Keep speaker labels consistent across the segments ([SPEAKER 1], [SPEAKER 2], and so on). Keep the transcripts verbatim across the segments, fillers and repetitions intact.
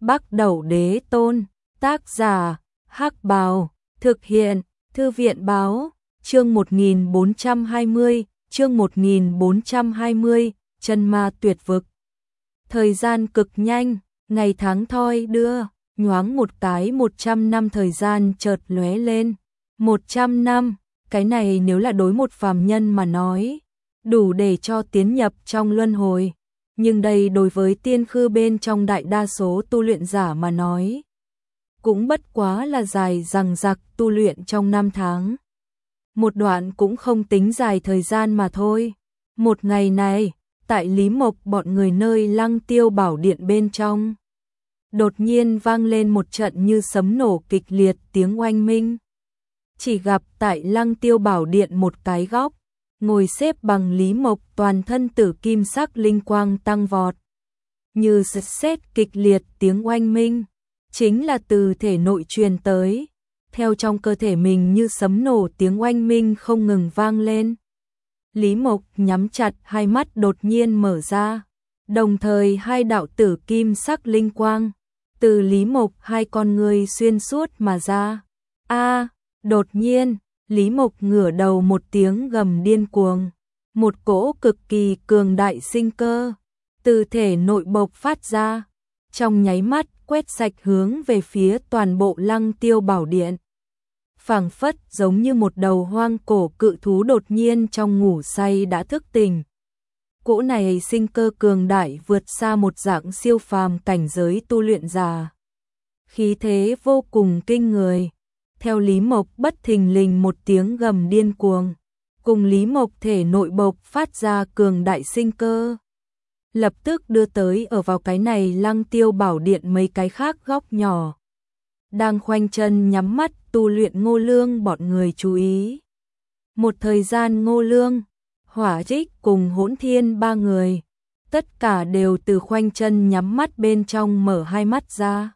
[SPEAKER 1] Bắc Đẩu Đế Tôn, tác giả, Hắc Bào, thực hiện, Thư viện Báo, chương một nghìn bốn trăm hai mươi, chương một nghìn bốn trăm hai mươi, chân ma tuyệt vực. Thời gian cực nhanh, ngày tháng thoi đưa, nhoáng một cái một trăm năm thời gian chợt lóe lên. một trăm năm, cái này nếu là đối một phàm nhân mà nói, đủ để cho tiến nhập trong luân hồi. Nhưng đây đối với tiên khư bên trong đại đa số tu luyện giả mà nói, cũng bất quá là dài dằng dặc tu luyện trong năm tháng. Một đoạn cũng không tính dài thời gian mà thôi. Một ngày này, tại Lý Mộc bọn người nơi Lăng Tiêu Bảo Điện bên trong, đột nhiên vang lên một trận như sấm nổ kịch liệt tiếng oanh minh. Chỉ gặp tại Lăng Tiêu Bảo Điện một cái góc, ngồi xếp bằng Lý Mộc toàn thân tử kim sắc linh quang tăng vọt. Như sét kịch liệt tiếng oanh minh, chính là từ thể nội truyền tới, theo trong cơ thể mình như sấm nổ tiếng oanh minh không ngừng vang lên. Lý Mộc nhắm chặt hai mắt đột nhiên mở ra, đồng thời hai đạo tử kim sắc linh quang từ Lý Mộc hai con người xuyên suốt mà ra. A, đột nhiên, Lý Mộc ngửa đầu một tiếng gầm điên cuồng, một cỗ cực kỳ cường đại sinh cơ từ thể nội bộc phát ra, trong nháy mắt quét sạch hướng về phía toàn bộ Lăng Tiêu Bảo Điện. Phảng phất giống như một đầu hoang cổ cự thú đột nhiên trong ngủ say đã thức tỉnh. Cỗ này sinh cơ cường đại vượt xa một dạng siêu phàm cảnh giới tu luyện giả. Khí thế vô cùng kinh người. Theo Lý Mộc bất thình lình một tiếng gầm điên cuồng, cùng Lý Mộc thể nội bộc phát ra cường đại sinh cơ, lập tức đưa tới ở vào cái này Lăng Tiêu Bảo Điện mấy cái khác góc nhỏ. Đang khoanh chân nhắm mắt tu luyện Ngô Lương bọn người chú ý. Một thời gian Ngô Lương, Hỏa Trích cùng Hỗn Thiên ba người, tất cả đều từ khoanh chân nhắm mắt bên trong mở hai mắt ra.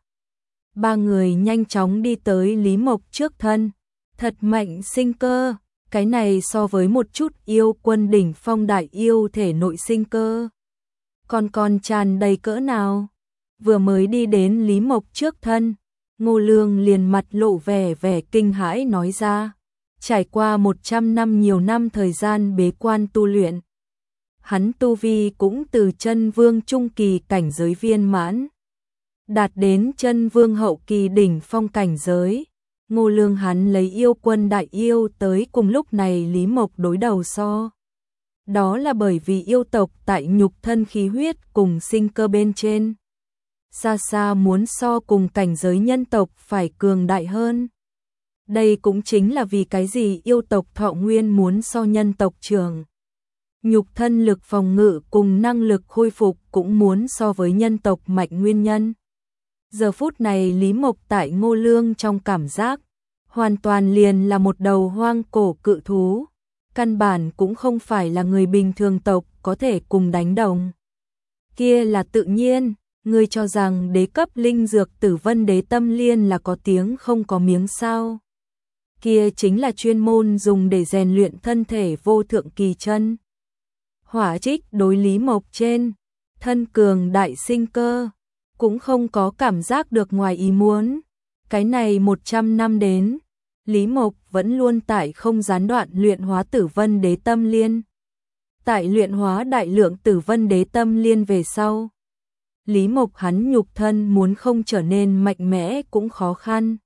[SPEAKER 1] Ba người nhanh chóng đi tới Lý Mộc trước thân. Thật mạnh sinh cơ, cái này so với một chút yêu quân đỉnh phong đại yêu thể nội sinh cơ còn còn tràn đầy cỡ nào. Vừa mới đi đến Lý Mộc trước thân, Ngô Lương liền mặt lộ vẻ vẻ kinh hãi nói ra, trải qua một trăm năm nhiều năm thời gian bế quan tu luyện, hắn tu vi cũng từ chân vương trung kỳ cảnh giới viên mãn đạt đến chân vương hậu kỳ đỉnh phong cảnh giới. Ngô Lương hắn lấy yêu quân đại yêu tới cùng lúc này Lý Mộc đối đầu so. Đó là bởi vì yêu tộc tại nhục thân khí huyết cùng sinh cơ bên trên, xa xa muốn so cùng cảnh giới nhân tộc phải cường đại hơn. Đây cũng chính là vì cái gì yêu tộc thọ nguyên muốn so nhân tộc trường. Nhục thân lực phòng ngự cùng năng lực khôi phục cũng muốn so với nhân tộc mạnh nguyên nhân. Giờ phút này Lý Mộc tại Ngô Lương trong cảm giác, hoàn toàn liền là một đầu hoang cổ cự thú, căn bản cũng không phải là người bình thường tộc có thể cùng đánh đồng. Kia là tự nhiên, ngươi cho rằng đế cấp linh dược Tử Vân Đế Tâm Liên là có tiếng không có miếng sao? Kia chính là chuyên môn dùng để rèn luyện thân thể vô thượng kỳ chân. Hỏa Trích đối Lý Mộc trên thân cường đại sinh cơ, cũng không có cảm giác được ngoài ý muốn. Cái này một trăm năm đến, Lý Mộc vẫn luôn tại không gián đoạn luyện hóa Tử Vân Đế Tâm Liên. Tại luyện hóa đại lượng Tử Vân Đế Tâm Liên về sau, Lý Mộc hắn nhục thân muốn không trở nên mạnh mẽ cũng khó khăn.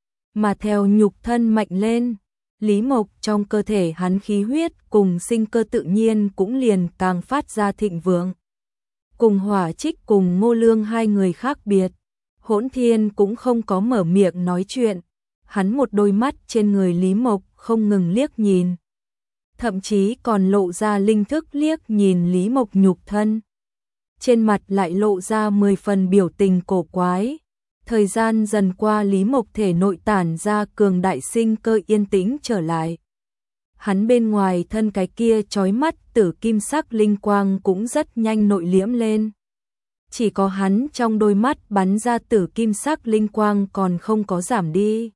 [SPEAKER 1] Mà theo nhục thân mạnh lên, Lý Mộc trong cơ thể hắn khí huyết cùng sinh cơ tự nhiên cũng liền càng phát ra thịnh vượng. Cùng Hỏa Trích cùng Ngô Lương hai người khác biệt, Hỗn Thiên cũng không có mở miệng nói chuyện, hắn một đôi mắt trên người Lý Mộc không ngừng liếc nhìn, thậm chí còn lộ ra linh thức liếc nhìn Lý Mộc nhục thân. Trên mặt lại lộ ra mười phần biểu tình cổ quái. Thời gian dần qua Lý Mộc thể nội tản ra cường đại sinh cơ yên tĩnh trở lại. Hắn bên ngoài thân cái kia chói mắt tử kim sắc linh quang cũng rất nhanh nội liễm lên. Chỉ có hắn trong đôi mắt bắn ra tử kim sắc linh quang còn không có giảm đi,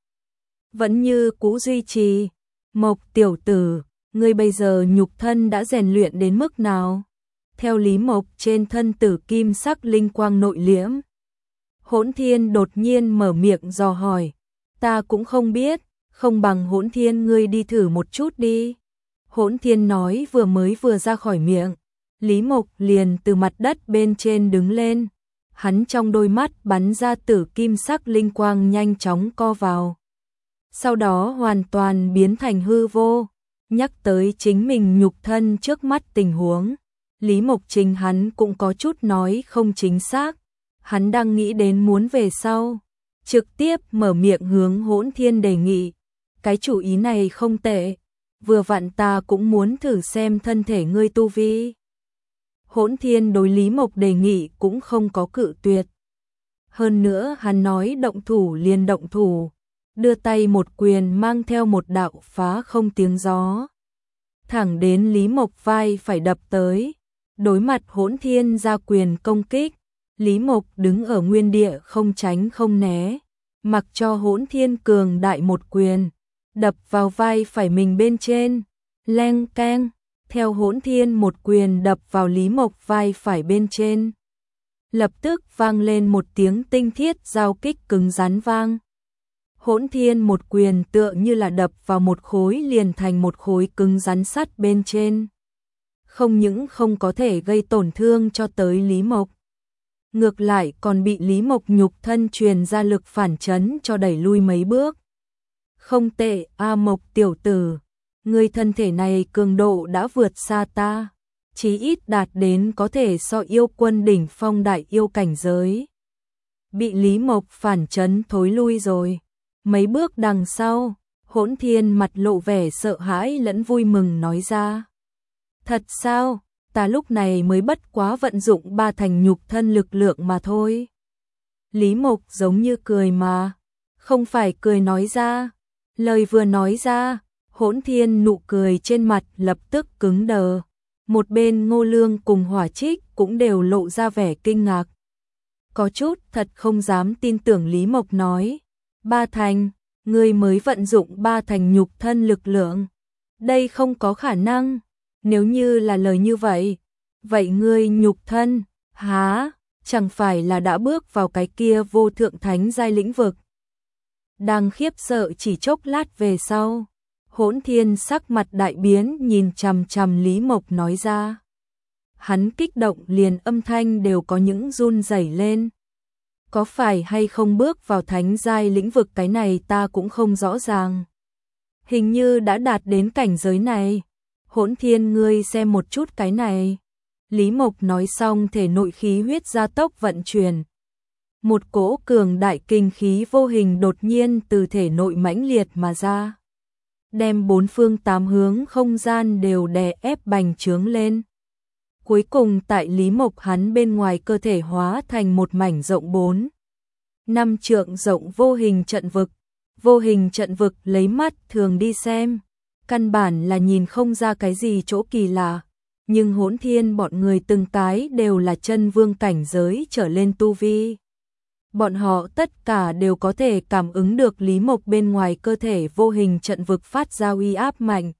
[SPEAKER 1] vẫn như cũ duy trì. Mộc tiểu tử, ngươi bây giờ nhục thân đã rèn luyện đến mức nào? Theo Lý Mộc trên thân tử kim sắc linh quang nội liễm, Hỗn Thiên đột nhiên mở miệng dò hỏi. Ta cũng không biết, không bằng Hỗn Thiên ngươi đi thử một chút đi. Hỗn Thiên nói vừa mới vừa ra khỏi miệng, Lý Mộc liền từ mặt đất bên trên đứng lên. Hắn trong đôi mắt bắn ra tử kim sắc linh quang nhanh chóng co vào. Sau đó hoàn toàn biến thành hư vô. Nhắc tới chính mình nhục thân trước mắt tình huống, Lý Mộc chính hắn cũng có chút nói không chính xác. Hắn đang nghĩ đến muốn về sau, trực tiếp mở miệng hướng Hỗn Thiên đề nghị. Cái chủ ý này không tệ, vừa vặn ta cũng muốn thử xem thân thể ngươi tu vi. Hỗn Thiên đối Lý Mộc đề nghị cũng không có cự tuyệt. Hơn nữa hắn nói động thủ liền động thủ, đưa tay một quyền mang theo một đạo phá không tiếng gió. Thẳng đến Lý Mộc vai phải đập tới, đối mặt Hỗn Thiên ra quyền công kích, Lý Mộc đứng ở nguyên địa không tránh không né, mặc cho Hỗn Thiên cường đại một quyền, đập vào vai phải mình bên trên, leng keng, theo Hỗn Thiên một quyền đập vào Lý Mộc vai phải bên trên. Lập tức vang lên một tiếng tinh thiết giao kích cứng rắn vang. Hỗn Thiên một quyền tựa như là đập vào một khối liền thành một khối cứng rắn sắt bên trên. Không những không có thể gây tổn thương cho tới Lý Mộc, ngược lại còn bị Lý Mộc nhục thân truyền ra lực phản chấn cho đẩy lui mấy bước. Không tệ, A Mộc tiểu tử, ngươi thân thể này cường độ đã vượt xa ta, chí ít đạt đến có thể so yêu quân đỉnh phong đại yêu cảnh giới. Bị Lý Mộc phản chấn thối lui rồi. Mấy bước đằng sau, Hỗn Thiên mặt lộ vẻ sợ hãi lẫn vui mừng nói ra. Thật sao, ta lúc này mới bất quá vận dụng ba thành nhục thân lực lượng mà thôi. Lý Mộc giống như cười mà, không phải cười nói ra. Lời vừa nói ra, Hỗn Thiên nụ cười trên mặt lập tức cứng đờ. Một bên Ngô Lương cùng Hỏa Trích cũng đều lộ ra vẻ kinh ngạc. Có chút thật không dám tin tưởng Lý Mộc nói. Ba thành, ngươi mới vận dụng ba thành nhục thân lực lượng. Đây không có khả năng. Nếu như là lời như vậy, vậy ngươi nhục thân, há, chẳng phải là đã bước vào cái kia vô thượng thánh giai lĩnh vực. Đang khiếp sợ chỉ chốc lát về sau, Hỗn Thiên sắc mặt đại biến nhìn chằm chằm Lý Mộc nói ra. Hắn kích động liền âm thanh đều có những run rẩy lên. Có phải hay không bước vào thánh giai lĩnh vực cái này ta cũng không rõ ràng. Hình như đã đạt đến cảnh giới này. Hỗn Thiên ngươi xem một chút cái này. Lý Mộc nói xong thể nội khí huyết gia tốc vận chuyển. Một cỗ cường đại kinh khí vô hình đột nhiên từ thể nội mãnh liệt mà ra. Đem bốn phương tám hướng không gian đều đè ép bành trướng lên. Cuối cùng tại Lý Mộc hắn bên ngoài cơ thể hóa thành một mảnh rộng bốn năm trượng rộng vô hình trận vực. Vô hình trận vực lấy mắt thường đi xem, căn bản là nhìn không ra cái gì chỗ kỳ lạ, nhưng Hỗn Thiên bọn người từng cái đều là chân vương cảnh giới trở lên tu vi. Bọn họ tất cả đều có thể cảm ứng được Lý Mộc bên ngoài cơ thể vô hình trận vực phát ra uy áp mạnh.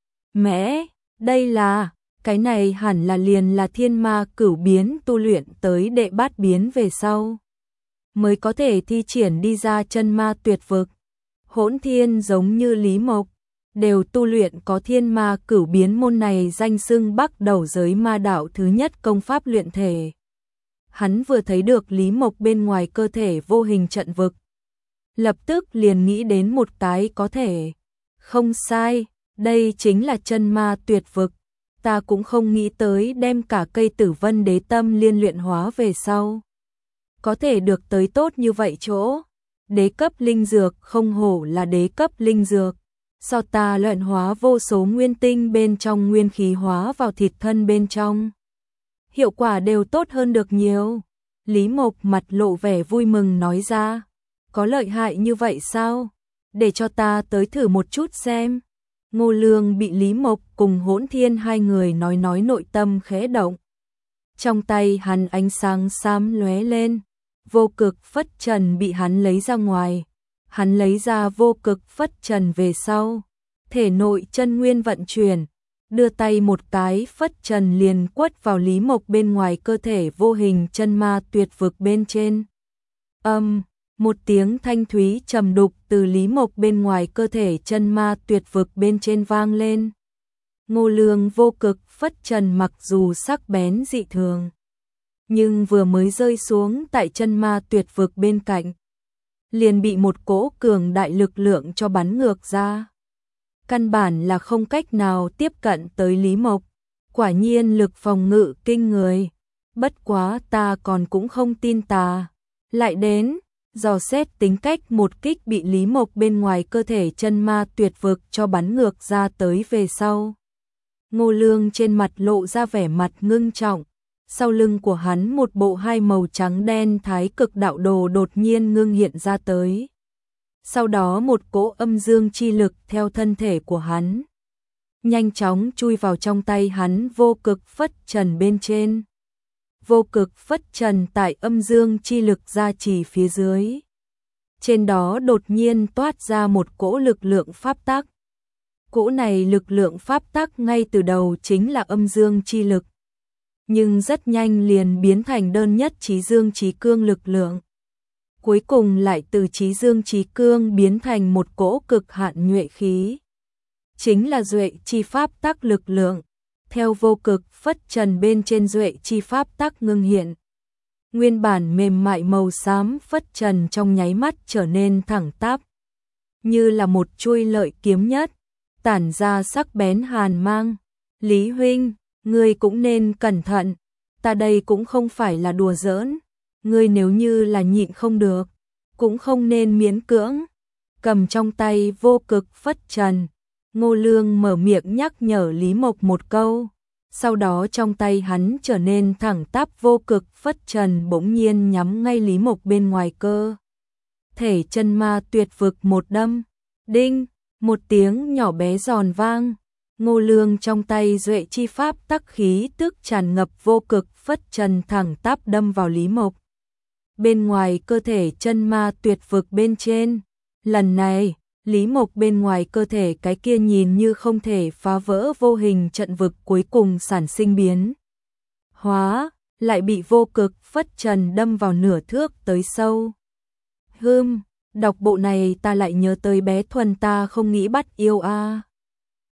[SPEAKER 1] Mẽ, đây là, cái này hẳn là liền là thiên ma cửu biến tu luyện tới đệ bát biến về sau, mới có thể thi triển đi ra chân ma tuyệt vực. Hỗn Thiên giống như Lý Mộc, đều tu luyện có thiên ma cửu biến môn này danh xưng bắt đầu giới ma đạo thứ nhất công pháp luyện thể. Hắn vừa thấy được Lý Mộc bên ngoài cơ thể vô hình trận vực, lập tức liền nghĩ đến một cái có thể. Không sai, đây chính là chân ma tuyệt vực. Ta cũng không nghĩ tới đem cả cây Tử Vân Đế Tâm liên luyện hóa về sau, có thể được tới tốt như vậy chỗ. Đế cấp linh dược không hổ là đế cấp linh dược. So ta luyện hóa vô số nguyên tinh bên trong nguyên khí hóa vào thịt thân bên trong, hiệu quả đều tốt hơn được nhiều. Lý Mộc mặt lộ vẻ vui mừng nói ra. Có lợi hại như vậy sao? Để cho ta tới thử một chút xem. Ngô Lương bị Lý Mộc cùng Hỗn Thiên hai người nói nói nội tâm khẽ động. Trong tay hắn ánh sáng xám lóe lên, vô cực phất trần bị hắn lấy ra ngoài. Hắn lấy ra vô cực phất trần về sau, thể nội chân nguyên vận chuyển, đưa tay một cái phất trần liền quất vào Lý Mộc bên ngoài cơ thể vô hình chân ma tuyệt vực bên trên. Âm, một tiếng thanh thúy trầm đục từ Lý Mộc bên ngoài cơ thể chân ma tuyệt vực bên trên vang lên. Ngô Lương vô cực phất trần mặc dù sắc bén dị thường, nhưng vừa mới rơi xuống tại chân ma tuyệt vực bên cạnh, liền bị một cỗ cường đại lực lượng cho bắn ngược ra. Căn bản là không cách nào tiếp cận tới Lý Mộc, quả nhiên lực phòng ngự kinh người. Bất quá ta còn cũng không tin tà. Lại đến, dò xét tính cách một kích bị Lý Mộc bên ngoài cơ thể chân ma tuyệt vực cho bắn ngược ra tới về sau. Ngô Lương trên mặt lộ ra vẻ mặt ngưng trọng, sau lưng của hắn một bộ hai màu trắng đen thái cực đạo đồ đột nhiên ngưng hiện ra tới. Sau đó một cỗ âm dương chi lực theo thân thể của hắn, nhanh chóng chui vào trong tay hắn vô cực phất trần bên trên. Vô cực phất trần tại âm dương chi lực gia trì phía dưới. Trên đó đột nhiên toát ra một cỗ lực lượng pháp tắc. Cỗ này lực lượng pháp tắc ngay từ đầu chính là âm dương chi lực, nhưng rất nhanh liền biến thành đơn nhất chí dương chí cương lực lượng. Cuối cùng lại từ chí dương chí cương biến thành một cỗ cực hạn nhuệ khí, chính là duệ chi pháp tắc lực lượng. Theo vô cực phất trần bên trên duệ chi pháp tắc ngưng hiện, nguyên bản mềm mại màu xám phất trần trong nháy mắt trở nên thẳng tắp, như là một chuôi lợi kiếm nhất, tản ra sắc bén hàn mang. Lý huynh, ngươi cũng nên cẩn thận, ta đây cũng không phải là đùa giỡn, ngươi nếu như là nhịn không được, cũng không nên miễn cưỡng. Cầm trong tay vô cực phất trần, Ngô Lương mở miệng nhắc nhở Lý Mộc một câu, sau đó trong tay hắn trở nên thẳng tắp vô cực phất trần bỗng nhiên nhắm ngay Lý Mộc bên ngoài cơ thể chân ma tuyệt vực một đâm. Đinh, một tiếng nhỏ bé giòn vang, Ngô Lương trong tay duệ chi pháp tắc khí tức tràn ngập vô cực phất trần thẳng tắp đâm vào Lý Mộc bên ngoài cơ thể chân ma tuyệt vực bên trên. Lần này, Lý Mộc bên ngoài cơ thể cái kia nhìn như không thể phá vỡ vô hình trận vực cuối cùng sản sinh biến hóa, lại bị vô cực phất trần đâm vào nửa thước tới sâu. Hừm, đọc bộ này ta lại nhớ tới bé Thuần ta không nghĩ bắt yêu a. À.